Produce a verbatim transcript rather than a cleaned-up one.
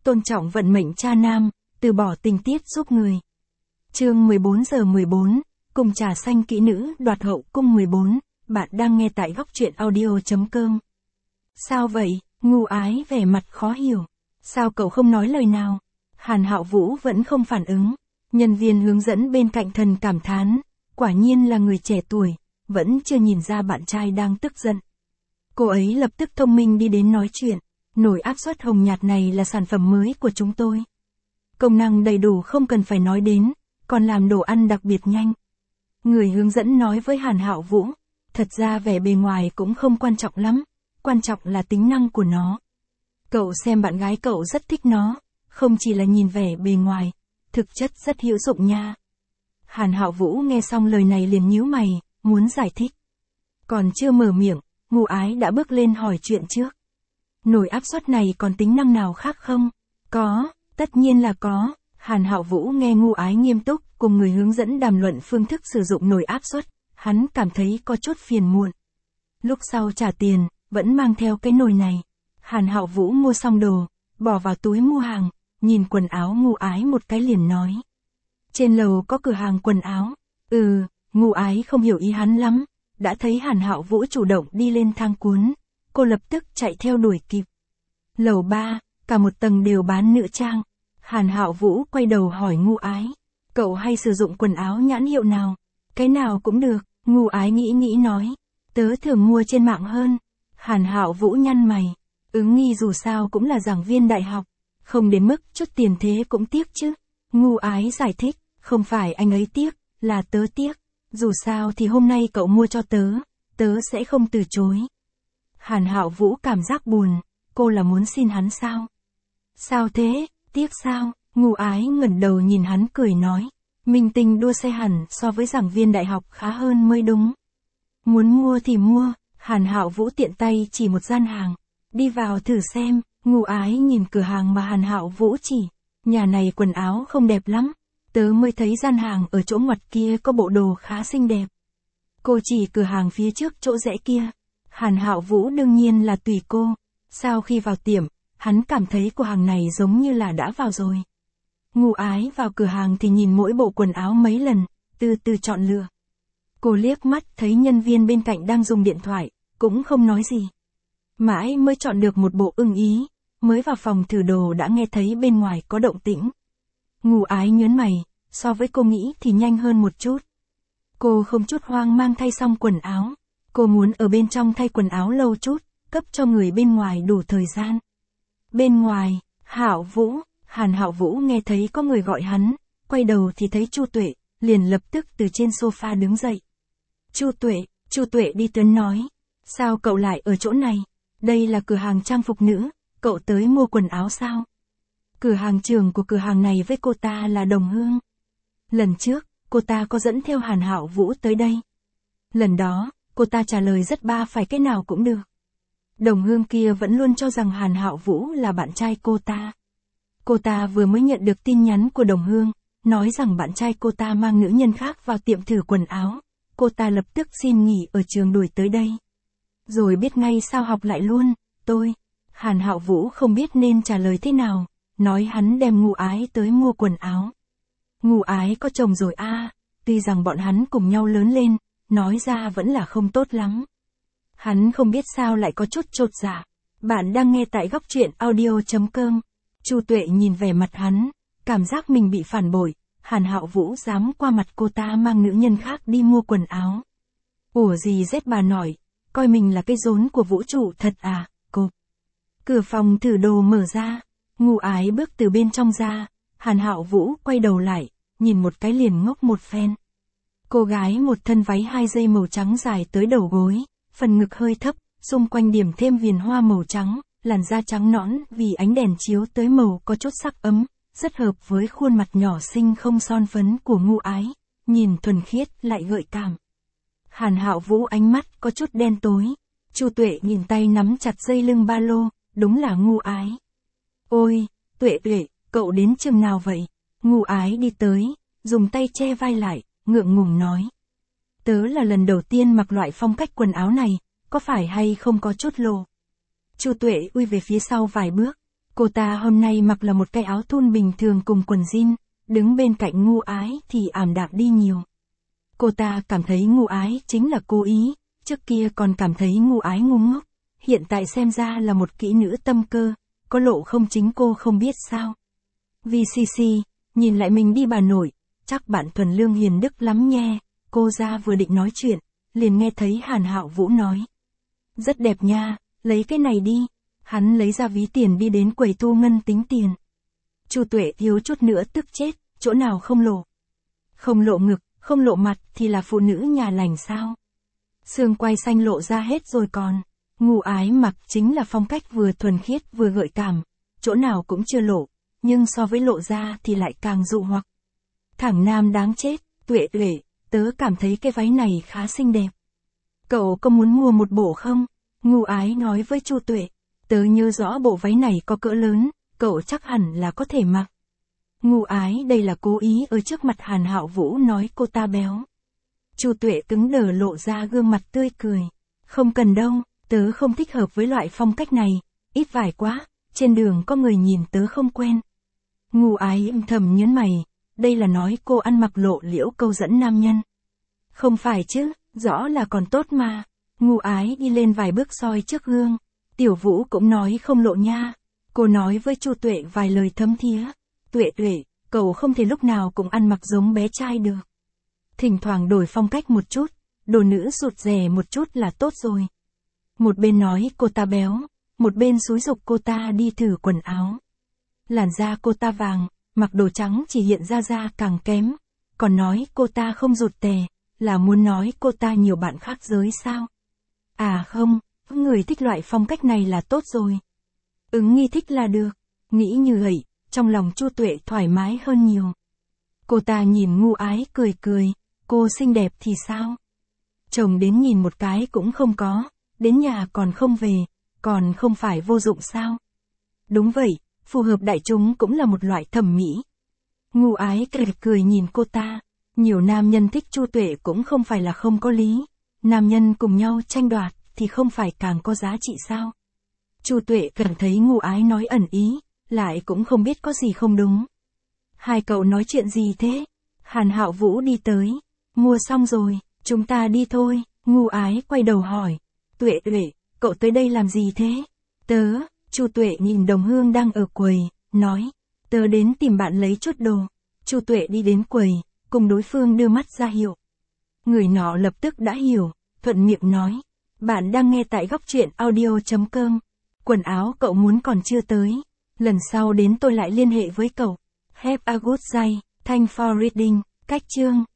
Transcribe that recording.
tôn trọng vận mệnh cha nam, từ bỏ tình tiết giúp người. Chương mười bốn giờ mười bốn, cùng trà xanh kỹ nữ đoạt hậu cung mười bốn, bạn đang nghe tại góc truyện audio chấm com. Sao vậy? Ngu Ái vẻ mặt khó hiểu. Sao cậu không nói lời nào? Hàn Hạo Vũ vẫn không phản ứng. Nhân viên hướng dẫn bên cạnh thần cảm thán, quả nhiên là người trẻ tuổi, vẫn chưa nhìn ra bạn trai đang tức giận. Cô ấy lập tức thông minh đi đến nói chuyện, nồi áp suất hồng nhạt này là sản phẩm mới của chúng tôi. Công năng đầy đủ không cần phải nói đến, còn làm đồ ăn đặc biệt nhanh. Người hướng dẫn nói với Hàn Hạo Vũ, thật ra vẻ bề ngoài cũng không quan trọng lắm, quan trọng là tính năng của nó. Cậu xem bạn gái cậu rất thích nó, không chỉ là nhìn vẻ bề ngoài, thực chất rất hữu dụng nha. Hàn Hạo Vũ nghe xong lời này liền nhíu mày, muốn giải thích. Còn chưa mở miệng, Ngu Ái đã bước lên hỏi chuyện trước. Nồi áp suất này còn tính năng nào khác không? Có, tất nhiên là có. Hàn Hạo Vũ nghe Ngu Ái nghiêm túc cùng người hướng dẫn đàm luận phương thức sử dụng nồi áp suất, hắn cảm thấy có chút phiền muộn. Lúc sau trả tiền, vẫn mang theo cái nồi này. Hàn Hạo Vũ mua xong đồ, bỏ vào túi mua hàng, nhìn quần áo Ngu Ái một cái liền nói. Trên lầu có cửa hàng quần áo. Ừ, Ngu Ái không hiểu ý hắn lắm, đã thấy Hàn Hạo Vũ chủ động đi lên thang cuốn, cô lập tức chạy theo đuổi kịp. Lầu ba, cả một tầng đều bán nữ trang. Hàn Hạo Vũ quay đầu hỏi Ngu Ái, cậu hay sử dụng quần áo nhãn hiệu nào? Cái nào cũng được. Ngu Ái nghĩ nghĩ nói, tớ thường mua trên mạng hơn. Hàn Hạo Vũ nhăn mày, ứng nghi dù sao cũng là giảng viên đại học, không đến mức chút tiền thế cũng tiếc chứ. Ngu Ái giải thích, không phải anh ấy tiếc, là tớ tiếc. Dù sao thì hôm nay cậu mua cho tớ, tớ sẽ không từ chối. Hàn Hạo Vũ cảm giác buồn, cô là muốn xin hắn sao? Sao thế, tiếc sao? Ngu Ái ngẩng đầu nhìn hắn cười nói, minh tinh đua xe hẳn so với giảng viên đại học khá hơn mới đúng. Muốn mua thì mua. Hàn Hạo Vũ tiện tay chỉ một gian hàng, đi vào thử xem. Ngu Ái nhìn cửa hàng mà Hàn Hạo Vũ chỉ, nhà này quần áo không đẹp lắm, tớ mới thấy gian hàng ở chỗ ngoặt kia có bộ đồ khá xinh đẹp. Cô chỉ cửa hàng phía trước chỗ rẽ kia. Hàn Hạo Vũ đương nhiên là tùy cô. Sau khi vào tiệm, hắn cảm thấy cửa hàng này giống như là đã vào rồi. Ngu Ái vào cửa hàng thì nhìn mỗi bộ quần áo mấy lần, từ từ chọn lựa. Cô liếc mắt thấy nhân viên bên cạnh đang dùng điện thoại, cũng không nói gì. Mãi mới chọn được một bộ ưng ý, mới vào phòng thử đồ đã nghe thấy bên ngoài có động tĩnh. Ngu Ái nhớn mày, so với cô nghĩ thì nhanh hơn một chút. Cô không chút hoang mang thay xong quần áo, cô muốn ở bên trong thay quần áo lâu chút, cấp cho người bên ngoài đủ thời gian. Bên ngoài, Hạo Vũ, Hàn Hạo Vũ nghe thấy có người gọi hắn, quay đầu thì thấy Chu Tuệ, liền lập tức từ trên sofa đứng dậy. Chu Tuệ, Chu Tuệ đi tới nói, sao cậu lại ở chỗ này? Đây là cửa hàng trang phục nữ, cậu tới mua quần áo sao? Cửa hàng trưởng của cửa hàng này với cô ta là đồng hương. Lần trước, cô ta có dẫn theo Hàn Hạo Vũ tới đây. Lần đó, cô ta trả lời rất ba phải cái nào cũng được. Đồng hương kia vẫn luôn cho rằng Hàn Hạo Vũ là bạn trai cô ta. Cô ta vừa mới nhận được tin nhắn của đồng hương, nói rằng bạn trai cô ta mang nữ nhân khác vào tiệm thử quần áo. Cô ta lập tức xin nghỉ ở trường đuổi tới đây. Rồi biết ngay sao học lại luôn, tôi. Hàn Hạo Vũ không biết nên trả lời thế nào, nói hắn đem Ngu Ái tới mua quần áo. Ngu Ái có chồng rồi a, à, tuy rằng bọn hắn cùng nhau lớn lên, nói ra vẫn là không tốt lắm. Hắn không biết sao lại có chút chột dạ. Bạn đang nghe tại góc truyện audio chấm com. Chu Tuệ nhìn vẻ mặt hắn, cảm giác mình bị phản bội. Hàn Hạo Vũ dám qua mặt cô ta mang nữ nhân khác đi mua quần áo. Ủa gì rét bà nổi, coi mình là cái rốn của vũ trụ thật à, cô. Cửa phòng thử đồ mở ra, Ngu Ái bước từ bên trong ra, Hàn Hạo Vũ quay đầu lại, nhìn một cái liền ngốc một phen. Cô gái một thân váy hai dây màu trắng dài tới đầu gối, phần ngực hơi thấp, xung quanh điểm thêm viền hoa màu trắng, làn da trắng nõn vì ánh đèn chiếu tới màu có chút sắc ấm, rất hợp với khuôn mặt nhỏ xinh không son phấn của Ngu Ái, nhìn thuần khiết lại gợi cảm. Hàn Hạo Vũ ánh mắt có chút đen tối, Chu Tuệ nhìn tay nắm chặt dây lưng ba lô, đúng là Ngu Ái. Ôi, Tuệ Tuệ, cậu đến chừng nào vậy? Ngu Ái đi tới, dùng tay che vai lại, ngượng ngùng nói. Tớ là lần đầu tiên mặc loại phong cách quần áo này, có phải hay không có chút lồ? Chu Tuệ ui về phía sau vài bước, Cô ta hôm nay mặc là một cái áo thun bình thường cùng quần jean, đứng bên cạnh Ngu Ái thì ảm đạm đi nhiều. Cô ta cảm thấy Ngu Ái chính là cố ý, trước kia còn cảm thấy Ngu Ái ngu ngốc, hiện tại xem ra là một kỹ nữ tâm cơ, có lộ không chính cô không biết sao. vê xê xê, nhìn lại mình đi bà nội, chắc bạn thuần lương hiền đức lắm nha, cô ra vừa định nói chuyện, liền nghe thấy Hàn Hạo Vũ nói. Rất đẹp nha, lấy cái này đi. Hắn lấy ra ví tiền đi đến quầy thu ngân tính tiền. Chu Tuệ thiếu chút nữa tức chết, chỗ nào không lộ. Không lộ ngực, không lộ mặt thì là phụ nữ nhà lành sao. Xương quai xanh lộ ra hết rồi còn. Ngu Ái mặc chính là phong cách vừa thuần khiết vừa gợi cảm, chỗ nào cũng chưa lộ, nhưng so với lộ ra thì lại càng dụ hoặc. Thằng nam đáng chết, Tuệ Tuệ, tớ cảm thấy cái váy này khá xinh đẹp. Cậu có muốn mua một bộ không? Ngu Ái nói với Chu Tuệ. Tớ nhớ rõ bộ váy này có cỡ lớn, cậu chắc hẳn là có thể mặc. Ngu Ái đây là cố ý ở trước mặt Hàn Hạo Vũ nói cô ta béo. Chu Tuệ cứng đờ lộ ra gương mặt tươi cười. Không cần đâu, tớ không thích hợp với loại phong cách này, ít vải quá, trên đường có người nhìn tớ không quen. Ngu Ái âm thầm nhớn mày, đây là nói cô ăn mặc lộ liễu câu dẫn nam nhân. Không phải chứ, rõ là còn tốt mà. Ngu Ái đi lên vài bước soi trước gương. Tiểu Vũ cũng nói không lộ nha. Cô nói với Chu Tuệ vài lời thấm thía. Tuệ Tuệ, cậu không thể lúc nào cũng ăn mặc giống bé trai được. Thỉnh thoảng đổi phong cách một chút, đồ nữ rụt rè một chút là tốt rồi. Một bên nói cô ta béo, một bên xúi giục cô ta đi thử quần áo. Làn da cô ta vàng, mặc đồ trắng chỉ hiện ra da càng kém. Còn nói cô ta không rụt tè, là muốn nói cô ta nhiều bạn khác giới sao? À không. Người thích loại phong cách này là tốt rồi. Ứng nghi thích là được. Nghĩ như vậy, trong lòng Chu Tuệ thoải mái hơn nhiều. Cô ta nhìn Ngu Ái cười cười, cô xinh đẹp thì sao? Chồng đến nhìn một cái cũng không có, đến nhà còn không về, còn không phải vô dụng sao? Đúng vậy, phù hợp đại chúng cũng là một loại thẩm mỹ. Ngu Ái cười cười nhìn cô ta, nhiều nam nhân thích Chu Tuệ cũng không phải là không có lý, nam nhân cùng nhau tranh đoạt thì không phải càng có giá trị sao? Chu Tuệ cảm thấy Ngu Ái nói ẩn ý, lại cũng không biết có gì không đúng. Hai cậu nói chuyện gì thế? Hàn Hạo Vũ đi tới. Mua xong rồi, chúng ta đi thôi. Ngu Ái quay đầu hỏi. Tuệ Tuệ, cậu tới đây làm gì thế? Tớ, Chu Tuệ nhìn Đồng Hương đang ở quầy, nói. Tớ đến tìm bạn lấy chút đồ. Chu Tuệ đi đến quầy, cùng đối phương đưa mắt ra hiệu. Người nọ lập tức đã hiểu, thuận miệng nói. Bạn đang nghe tại góc truyện audio chấm com. Quần áo cậu muốn còn chưa tới. Lần sau đến tôi lại liên hệ với cậu. Have a good day, thanks for reading. Cách chương.